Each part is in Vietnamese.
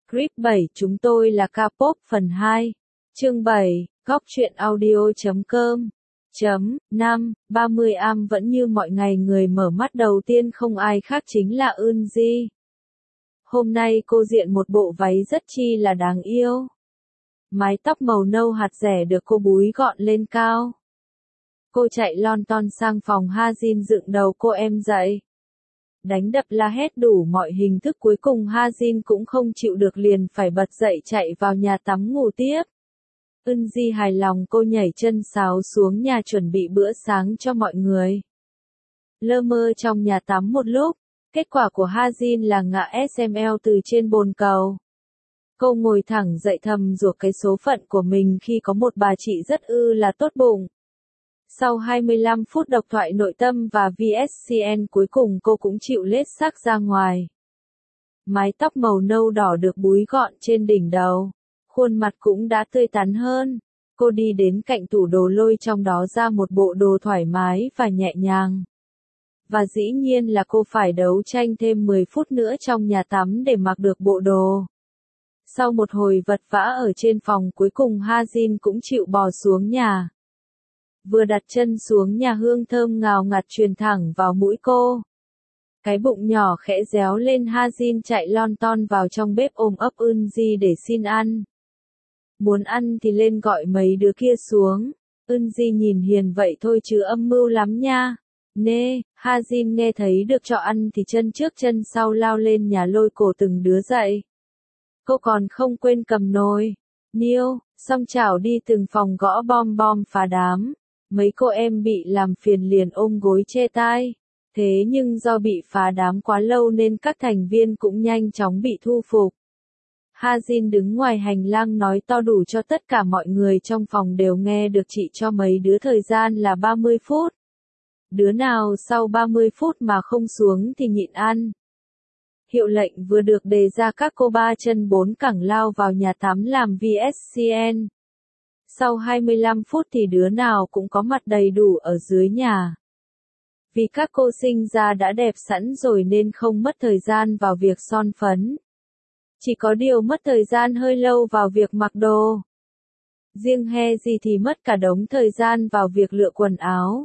Clip 7 chúng tôi là K-pop phần 2. Chương 7, góc truyện audio.com. 5, 30 am vẫn như mọi ngày người mở mắt đầu tiên không ai khác chính là Eunji. Hôm nay cô diện một bộ váy rất chi là đáng yêu. Mái tóc màu nâu hạt rẻ được cô búi gọn lên cao. Cô chạy lon ton sang phòng Hajin dựng đầu cô em dậy. Đánh đập la hét đủ mọi hình thức cuối cùng Hajin cũng không chịu được liền phải bật dậy chạy vào nhà tắm ngủ tiếp. Eunji hài lòng cô nhảy chân sáo xuống nhà chuẩn bị bữa sáng cho mọi người. Lơ mơ trong nhà tắm một lúc, kết quả của Hajin là ngã SML từ trên bồn cầu. Cô ngồi thẳng dậy thầm rủa cái số phận của mình khi có một bà chị rất là tốt bụng. Sau 25 phút độc thoại nội tâm và VSCN cuối cùng cô cũng chịu lết xác ra ngoài. Mái tóc màu nâu đỏ được búi gọn trên đỉnh đầu. Khuôn mặt cũng đã tươi tắn hơn. Cô đi đến cạnh tủ đồ lôi trong đó ra một bộ đồ thoải mái và nhẹ nhàng. Và dĩ nhiên là cô phải đấu tranh thêm 10 phút nữa trong nhà tắm để mặc được bộ đồ. Sau một hồi vật vã ở trên phòng cuối cùng Hajin cũng chịu bò xuống nhà. Vừa đặt chân xuống nhà hương thơm ngào ngạt truyền thẳng vào mũi cô. Cái bụng nhỏ khẽ réo lên Hajin chạy lon ton vào trong bếp ôm ấp Eunji để xin ăn. Muốn ăn thì lên gọi mấy đứa kia xuống. Eunji nhìn hiền vậy thôi chứ âm mưu lắm nha. Nê, Hajin nghe thấy được cho ăn thì chân trước chân sau lao lên nhà lôi cổ từng đứa dậy. Cô còn không quên cầm nồi, niêu, xong chảo đi từng phòng gõ bom bom phá đám. Mấy cô em bị làm phiền liền ôm gối che tai. Thế nhưng do bị phá đám quá lâu nên các thành viên cũng nhanh chóng bị thu phục. Hajin đứng ngoài hành lang nói to đủ cho tất cả mọi người trong phòng đều nghe được chị cho mấy đứa thời gian là 30 phút. Đứa nào sau 30 phút mà không xuống thì nhịn ăn. Hiệu lệnh vừa được đề ra các cô ba chân bốn cẳng lao vào nhà tắm làm VSCN. Sau 25 phút thì đứa nào cũng có mặt đầy đủ ở dưới nhà. Vì các cô sinh ra đã đẹp sẵn rồi nên không mất thời gian vào việc son phấn. Chỉ có điều mất thời gian hơi lâu vào việc mặc đồ. Riêng Heji thì mất cả đống thời gian vào việc lựa quần áo.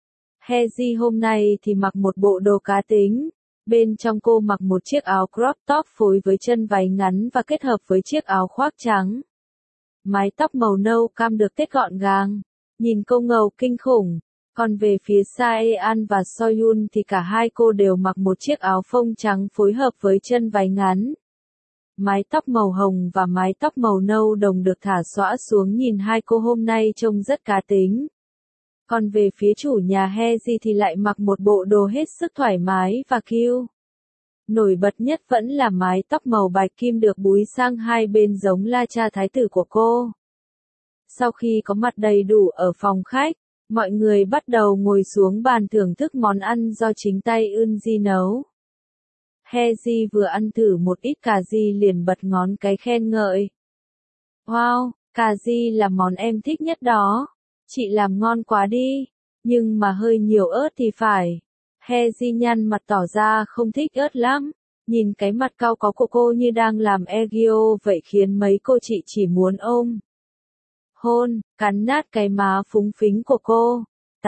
Heji hôm nay thì mặc một bộ đồ cá tính. Bên trong cô mặc một chiếc áo crop top phối với chân váy ngắn và kết hợp với chiếc áo khoác trắng. Mái tóc màu nâu cam được tết gọn gàng. Nhìn cô ngầu kinh khủng. Còn về phía Saean và Soyun thì cả hai cô đều mặc một chiếc áo phông trắng phối hợp với chân váy ngắn. Mái tóc màu hồng và mái tóc màu nâu đồng được thả xõa xuống nhìn hai cô hôm nay trông rất cá tính. Còn về phía chủ nhà Heji thì lại mặc một bộ đồ hết sức thoải mái và cute. Nổi bật nhất vẫn là mái tóc màu bạch kim được búi sang hai bên giống la cha thái tử của cô. Sau khi có mặt đầy đủ ở phòng khách, mọi người bắt đầu ngồi xuống bàn thưởng thức món ăn do chính tay Eunji nấu. Heji vừa ăn thử một ít cà ri liền bật ngón cái khen ngợi. Wow, cà ri là món em thích nhất đó. Chị làm ngon quá đi. Nhưng mà hơi nhiều ớt thì phải. Heji nhăn mặt tỏ ra không thích ớt lắm. Nhìn cái mặt cau có của cô như đang làm egyo vậy khiến mấy cô chị chỉ muốn ôm. Hôn, cắn nát cái má phúng phính của cô.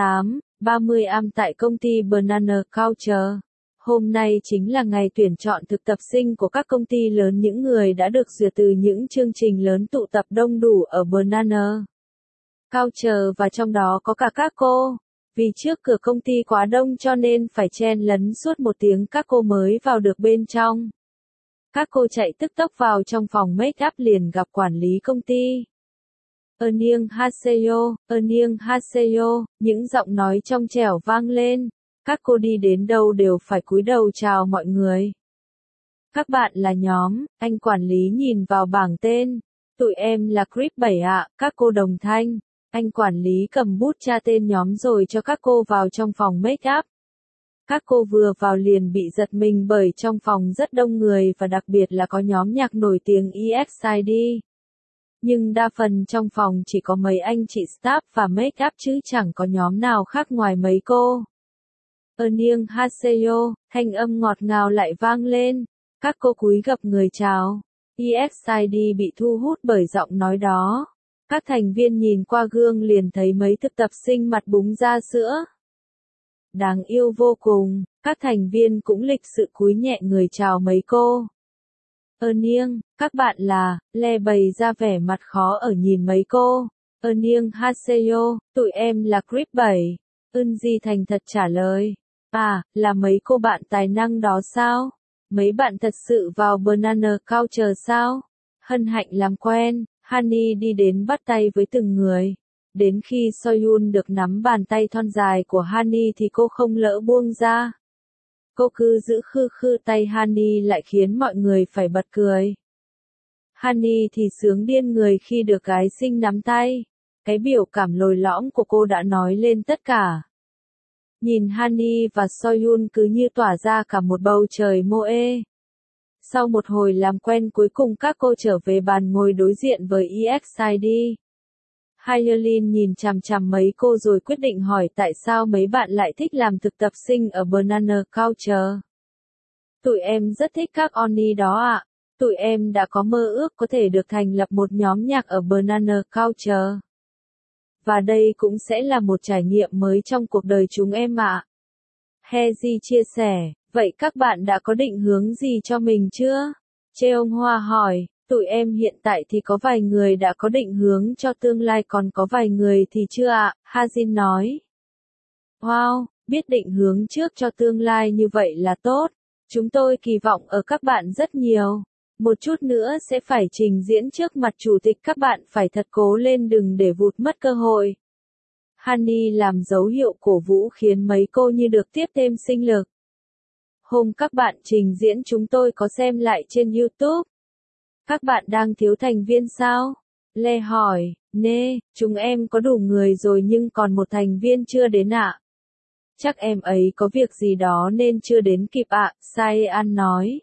30 am tại công ty Banana Culture. Hôm nay chính là ngày tuyển chọn thực tập sinh của các công ty lớn, những người đã được duyệt từ những chương trình lớn tụ tập đông đủ ở Banana Culture và trong đó có cả các cô. Vì trước cửa công ty quá đông cho nên phải chen lấn suốt một tiếng các cô mới vào được bên trong. Các cô chạy tức tốc vào trong phòng make up liền gặp quản lý công ty. Annyeonghaseyo, Annyeonghaseyo, những giọng nói trong trẻo vang lên. Các cô đi đến đâu đều phải cúi đầu chào mọi người. Các bạn là nhóm, anh quản lý nhìn vào bảng tên. Tụi em là Clip 7 ạ, các cô đồng thanh. Anh quản lý cầm bút tra tên nhóm rồi cho các cô vào trong phòng make up. Các cô vừa vào liền bị giật mình bởi trong phòng rất đông người và đặc biệt là có nhóm nhạc nổi tiếng EXID. Nhưng đa phần trong phòng chỉ có mấy anh chị staff và make up chứ chẳng có nhóm nào khác ngoài mấy cô. Annyeonghaseyo, thanh âm ngọt ngào lại vang lên. Các cô cúi gập người chào. EXID bị thu hút bởi giọng nói đó. Các thành viên nhìn qua gương liền thấy mấy thực tập sinh mặt búng ra sữa. Đáng yêu vô cùng, các thành viên cũng lịch sự cúi nhẹ người chào mấy cô. Niêng, các bạn là, Le bày ra vẻ mặt khó ở nhìn mấy cô. Niêng Haseyo, tụi em là Grip 7. Di thành thật trả lời. À, là mấy cô bạn tài năng đó sao? Mấy bạn thật sự vào Banana Culture sao? Hân hạnh làm quen, Hani đi đến bắt tay với từng người. Đến khi Soyun được nắm bàn tay thon dài của Hani thì cô không lỡ buông ra. Cô cứ giữ khư khư tay Hani lại khiến mọi người phải bật cười. Hani thì sướng điên người khi được gái xinh nắm tay. Cái biểu cảm lồi lõm của cô đã nói lên tất cả. Nhìn Hani và Soyun cứ như tỏa ra cả một bầu trời moe. Sau một hồi làm quen cuối cùng các cô trở về bàn ngồi đối diện với EXID. Hyolyn nhìn chằm chằm mấy cô rồi quyết định hỏi tại sao mấy bạn lại thích làm thực tập sinh ở Banana Culture. Tụi em rất thích các Oni đó ạ. Tụi em đã có mơ ước có thể được thành lập một nhóm nhạc ở Banana Culture. Và đây cũng sẽ là một trải nghiệm mới trong cuộc đời chúng em ạ. Heji chia sẻ, vậy các bạn đã có định hướng gì cho mình chưa? Cheong Hoa hỏi, tụi em hiện tại thì có vài người đã có định hướng cho tương lai còn có vài người thì chưa ạ, Hajin nói. Wow, biết định hướng trước cho tương lai như vậy là tốt. Chúng tôi kỳ vọng ở các bạn rất nhiều. Một chút nữa sẽ phải trình diễn trước mặt chủ tịch, các bạn phải thật cố lên đừng để vụt mất cơ hội. Hani làm dấu hiệu cổ vũ khiến mấy cô như được tiếp thêm sinh lực. Hôm các bạn trình diễn chúng tôi có xem lại trên YouTube. Các bạn đang thiếu thành viên sao? Lê hỏi, nê, chúng em có đủ người rồi nhưng còn một thành viên chưa đến ạ. Chắc em ấy có việc gì đó nên chưa đến kịp ạ, Saean nói.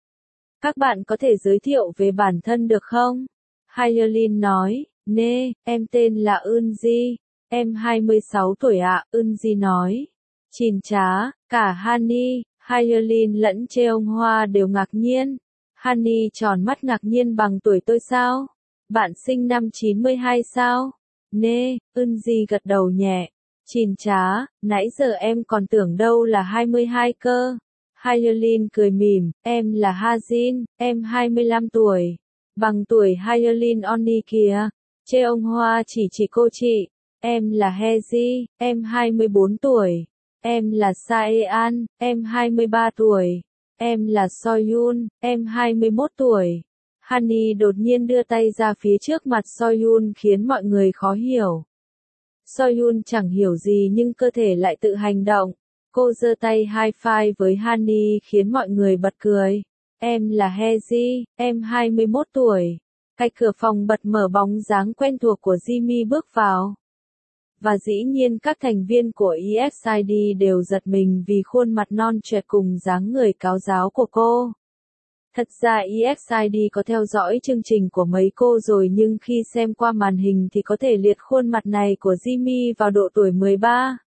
Các bạn có thể giới thiệu về bản thân được không? Hyolyn nói, nê, em tên là Eunji, em 26 tuổi ạ, Eunji nói. Chín chá, cả Hani, Hyolyn lẫn Cheong Hoa đều ngạc nhiên. Hani tròn mắt ngạc nhiên bằng tuổi tôi sao? Bạn sinh năm 92 sao? Nê, Eunji gật đầu nhẹ. Chín chá, nãy giờ em còn tưởng đâu là 22 cơ. Hyolyn cười mỉm, em là Hajin, em 25 tuổi. Bằng tuổi Hyolyn Oni kìa. Cheong Hoa chỉ cô chị. Em là Heji, em 24 tuổi. Em là Saean, em 23 tuổi. Em là Soyun, em 21 tuổi. Hani đột nhiên đưa tay ra phía trước mặt Soyun khiến mọi người khó hiểu. Soyun chẳng hiểu gì nhưng cơ thể lại tự hành động. Cô giơ tay high five với Hani khiến mọi người bật cười. Em là Heji, em 21 tuổi. Cái cửa phòng bật mở bóng dáng quen thuộc của Jimmy bước vào. Và dĩ nhiên các thành viên của EXID đều giật mình vì khuôn mặt non trẻ cùng dáng người cáo ráo của cô. Thật ra EXID có theo dõi chương trình của mấy cô rồi nhưng khi xem qua màn hình thì có thể liệt khuôn mặt này của Jimmy vào độ tuổi 13.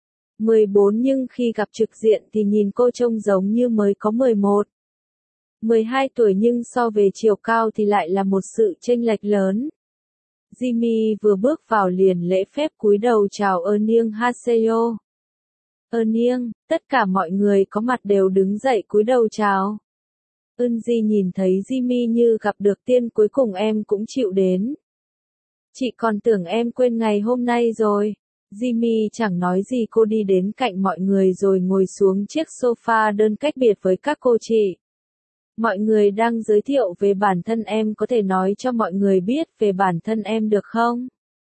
14 nhưng khi gặp trực diện thì nhìn cô trông giống như mới có 11. 12 tuổi nhưng so về chiều cao thì lại là một sự chênh lệch lớn. Jimmy vừa bước vào liền lễ phép cúi đầu chào Niêng Haseyo. Niêng, tất cả mọi người có mặt đều đứng dậy cúi đầu chào. Eunji nhìn thấy Jimmy như gặp được tiên cuối cùng em cũng chịu đến. Chị còn tưởng em quên ngày hôm nay rồi. Jimmy chẳng nói gì cô đi đến cạnh mọi người rồi ngồi xuống chiếc sofa đơn cách biệt với các cô chị. Mọi người đang giới thiệu về bản thân em có thể nói cho mọi người biết về bản thân em được không?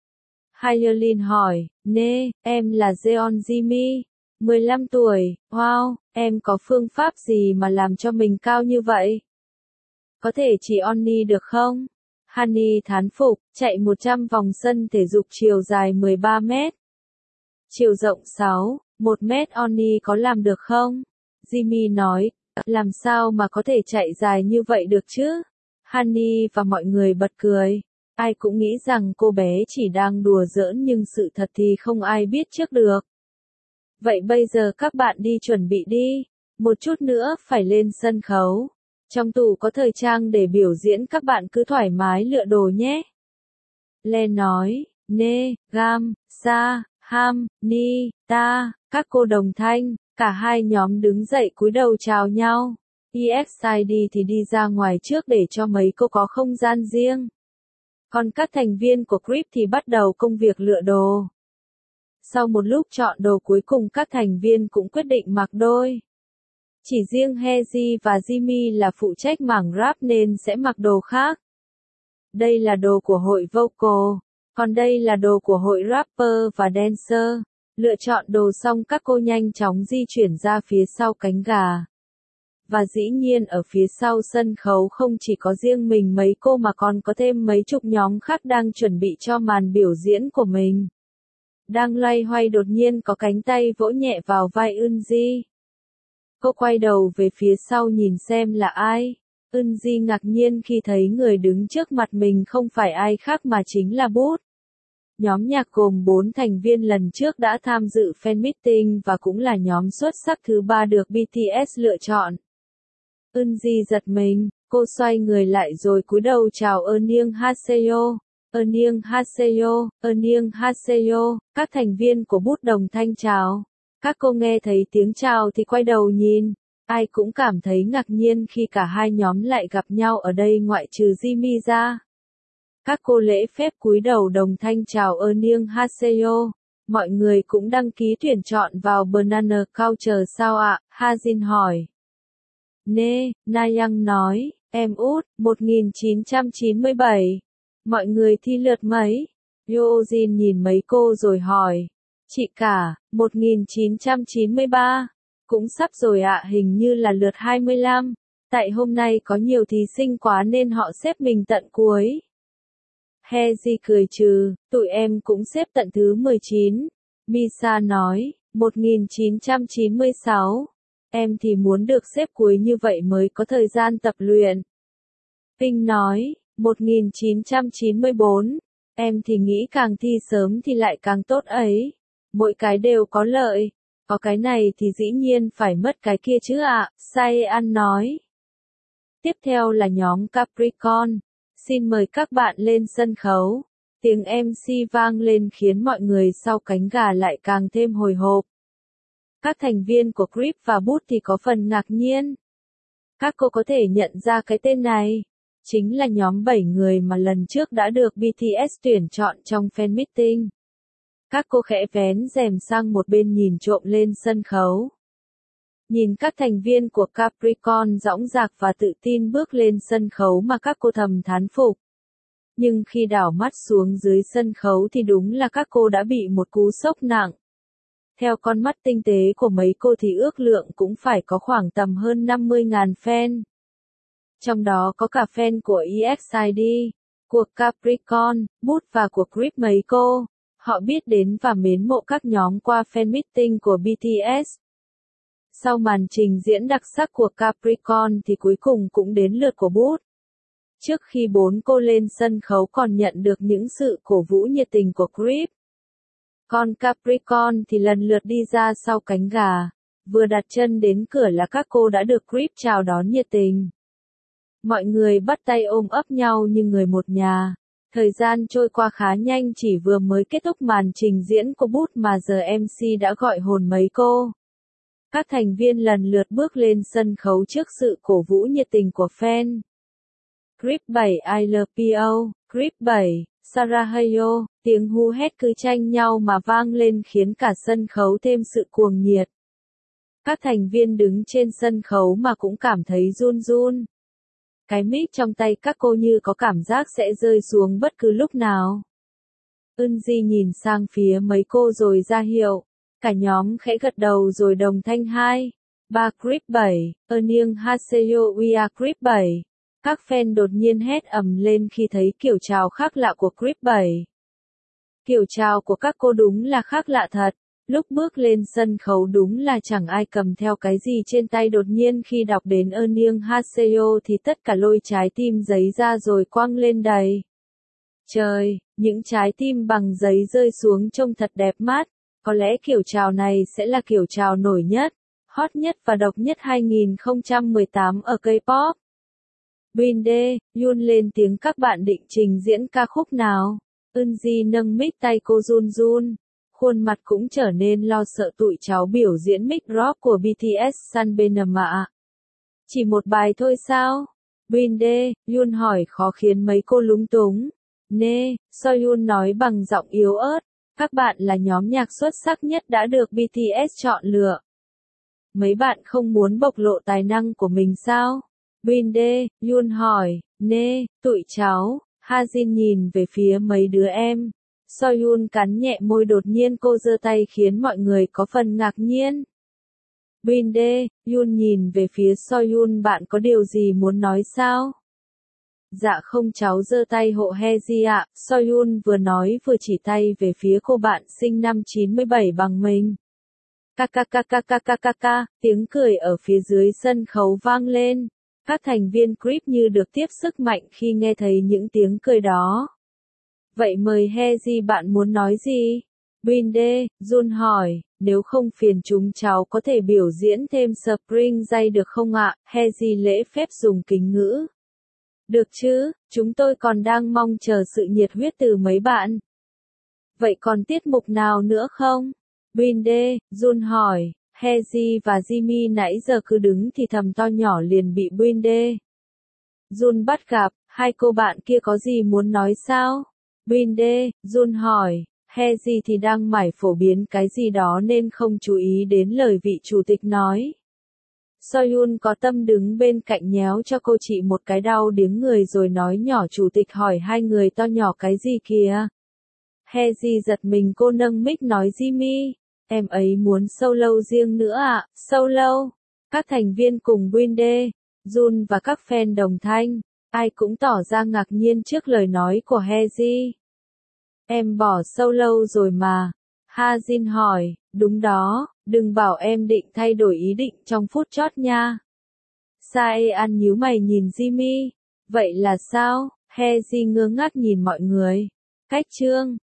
Hyolyn hỏi, nê, em là Jeon Jimmy, 15 tuổi, wow, em có phương pháp gì mà làm cho mình cao như vậy? Có thể chỉ Oni được không? Hani thán phục, chạy 100 vòng sân thể dục chiều dài 13 mét. Chiều rộng 1 mét Oni có làm được không? Jimmy nói, làm sao mà có thể chạy dài như vậy được chứ? Hani và mọi người bật cười. Ai cũng nghĩ rằng cô bé chỉ đang đùa giỡn nhưng sự thật thì không ai biết trước được. Vậy bây giờ các bạn đi chuẩn bị đi. Một chút nữa phải lên sân khấu. Trong tủ có thời trang để biểu diễn, các bạn cứ thoải mái lựa đồ nhé. Lê nói, nê, gam, sa, ham, ni, ta, các cô đồng thanh, cả hai nhóm đứng dậy cúi đầu chào nhau. EXID thì đi ra ngoài trước để cho mấy cô có không gian riêng. Còn các thành viên của Creep thì bắt đầu công việc lựa đồ. Sau một lúc chọn đồ cuối cùng các thành viên cũng quyết định mặc đôi. Chỉ riêng Hezi và Jimmy là phụ trách mảng rap nên sẽ mặc đồ khác. Đây là đồ của hội vocal, còn đây là đồ của hội rapper và dancer. Lựa chọn đồ xong các cô nhanh chóng di chuyển ra phía sau cánh gà. Và dĩ nhiên ở phía sau sân khấu không chỉ có riêng mình mấy cô mà còn có thêm mấy chục nhóm khác đang chuẩn bị cho màn biểu diễn của mình. Đang loay hoay đột nhiên có cánh tay vỗ nhẹ vào vai Eunji. Cô quay đầu về phía sau nhìn xem là ai. Eunji ngạc nhiên khi thấy người đứng trước mặt mình không phải ai khác mà chính là Bút. Nhóm nhạc gồm 4 thành viên lần trước đã tham dự fan meeting và cũng là nhóm xuất sắc thứ 3 được BTS lựa chọn. Eunji giật mình, cô xoay người lại rồi cúi đầu chào Annyeonghaseyo. Annyeonghaseyo, Annyeonghaseyo, các thành viên của Bút đồng thanh chào. Các cô nghe thấy tiếng chào thì quay đầu nhìn. Ai cũng cảm thấy ngạc nhiên khi cả hai nhóm lại gặp nhau ở đây ngoại trừ Jimmy ra. Các cô lễ phép cúi đầu đồng thanh chào Annyeonghaseyo. Mọi người cũng đăng ký tuyển chọn vào Banana Culture sao ạ? Hajin hỏi. Nê, Nayang nói, em út, 1997. Mọi người thi lượt mấy? Yoojin nhìn mấy cô rồi hỏi. Chị cả, 1993. Cũng sắp rồi ạ, hình như là lượt 25. Tại hôm nay có nhiều thí sinh quá nên họ xếp mình tận cuối. Hezi cười trừ, tụi em cũng xếp tận thứ 19. Misa nói, 1996. Em thì muốn được xếp cuối như vậy mới có thời gian tập luyện. Ping nói, 1994. Em thì nghĩ càng thi sớm thì lại càng tốt ấy. Mỗi cái đều có lợi. Có cái này thì dĩ nhiên phải mất cái kia chứ ạ, Saean nói. Tiếp theo là nhóm Capricorn. Xin mời các bạn lên sân khấu. Tiếng MC vang lên khiến mọi người sau cánh gà lại càng thêm hồi hộp. Các thành viên của Creep và Bút thì có phần ngạc nhiên. Các cô có thể nhận ra cái tên này. Chính là nhóm 7 người mà lần trước đã được BTS tuyển chọn trong fan meeting. Các cô khẽ vén rèm sang một bên nhìn trộm lên sân khấu. Nhìn các thành viên của Capricorn dõng dạc và tự tin bước lên sân khấu mà các cô thầm thán phục. Nhưng khi đảo mắt xuống dưới sân khấu thì đúng là các cô đã bị một cú sốc nặng. Theo con mắt tinh tế của mấy cô thì ước lượng cũng phải có khoảng tầm hơn 50.000 fan. Trong đó có cả fan của EXID, của Capricorn, Bút và của Creep mấy cô. Họ biết đến và mến mộ các nhóm qua fan meeting của BTS. Sau màn trình diễn đặc sắc của Capricorn thì cuối cùng cũng đến lượt của Bút. Trước khi 4 cô lên sân khấu còn nhận được những sự cổ vũ nhiệt tình của Creep. Còn Capricorn thì lần lượt đi ra sau cánh gà. Vừa đặt chân đến cửa là các cô đã được Creep chào đón nhiệt tình. Mọi người bắt tay ôm ấp nhau như người một nhà. Thời gian trôi qua khá nhanh, chỉ vừa mới kết thúc màn trình diễn của Bút mà giờ MC đã gọi hồn mấy cô. Các thành viên lần lượt bước lên sân khấu trước sự cổ vũ nhiệt tình của fan. Creep 7 I love PO, Creep 7, Sarajevo, tiếng hú hét cứ tranh nhau mà vang lên khiến cả sân khấu thêm sự cuồng nhiệt. Các thành viên đứng trên sân khấu mà cũng cảm thấy run run. Cái mic trong tay các cô như có cảm giác sẽ rơi xuống bất cứ lúc nào. Eunji nhìn sang phía mấy cô rồi ra hiệu. Cả nhóm khẽ gật đầu rồi đồng thanh 2, 3 Creep 7, Annyeonghaseyo we are Creep 7. Các fan đột nhiên hét ầm lên khi thấy kiểu chào khác lạ của Creep 7. Kiểu chào của các cô đúng là khác lạ thật. Lúc bước lên sân khấu đúng là chẳng ai cầm theo cái gì trên tay, đột nhiên khi đọc đến Annyeonghaseyo thì tất cả lôi trái tim giấy ra rồi quăng lên đầy. Trời, những trái tim bằng giấy rơi xuống trông thật đẹp mắt. Có lẽ kiểu chào này sẽ là kiểu chào nổi nhất, hot nhất và độc nhất 2018 ở K-pop. Winde, Yun lên tiếng các bạn định trình diễn ca khúc nào? Eunji nâng mic tay cô run run. Khuôn mặt cũng trở nên lo sợ tụi cháu biểu diễn mic rock của BTS Sunbeam ạ. Chỉ một bài thôi sao? Winde, Yun hỏi khó khiến mấy cô lúng túng. Nê, Soyun nói bằng giọng yếu ớt. Các bạn là nhóm nhạc xuất sắc nhất đã được BTS chọn lựa. Mấy bạn không muốn bộc lộ tài năng của mình sao? Winde, Yun hỏi. Nê, tụi cháu. Hajin nhìn về phía mấy đứa em. Soyun cắn nhẹ môi, đột nhiên cô giơ tay khiến mọi người có phần ngạc nhiên. Winde, Yun nhìn về phía Soyun, bạn có điều gì muốn nói sao? Dạ không, cháu giơ tay hộ Heji ạ. Soyun vừa nói vừa chỉ tay về phía cô bạn sinh năm 97 bằng mình. Ca, tiếng cười ở phía dưới sân khấu vang lên. Các thành viên creep như được tiếp sức mạnh khi nghe thấy những tiếng cười đó. Vậy mời Heji, bạn muốn nói gì? Winde, Jun hỏi, nếu không phiền chúng cháu có thể biểu diễn thêm Spring Day được không ạ? Heji lễ phép dùng kính ngữ. Được chứ, chúng tôi còn đang mong chờ sự nhiệt huyết từ mấy bạn. Vậy còn tiết mục nào nữa không? Winde, Jun hỏi. Heji và Jimmy nãy giờ cứ đứng thì thầm to nhỏ liền bị Winde, Jun bắt gặp. Hai cô bạn kia có gì muốn nói sao? Winde, Jun hỏi. Heji thì đang mải phổ biến cái gì đó nên không chú ý đến lời vị chủ tịch nói. Soyun có tâm đứng bên cạnh nhéo cho cô chị một cái đau điếng người rồi nói nhỏ. Chủ tịch hỏi hai người to nhỏ cái gì kìa? Heji giật mình, cô nâng mic nói Jimmy, em ấy muốn solo riêng nữa ạ. Solo? Các thành viên cùng Winde, Jun và các fan đồng thanh, ai cũng tỏ ra ngạc nhiên trước lời nói của Heji. Em bỏ solo rồi mà. Hajin hỏi, đúng đó, đừng bảo em định thay đổi ý định trong phút chót nha. Saean nhíu mày nhìn Jimmy, vậy là sao? Heji ngơ ngác nhìn mọi người. Cách chương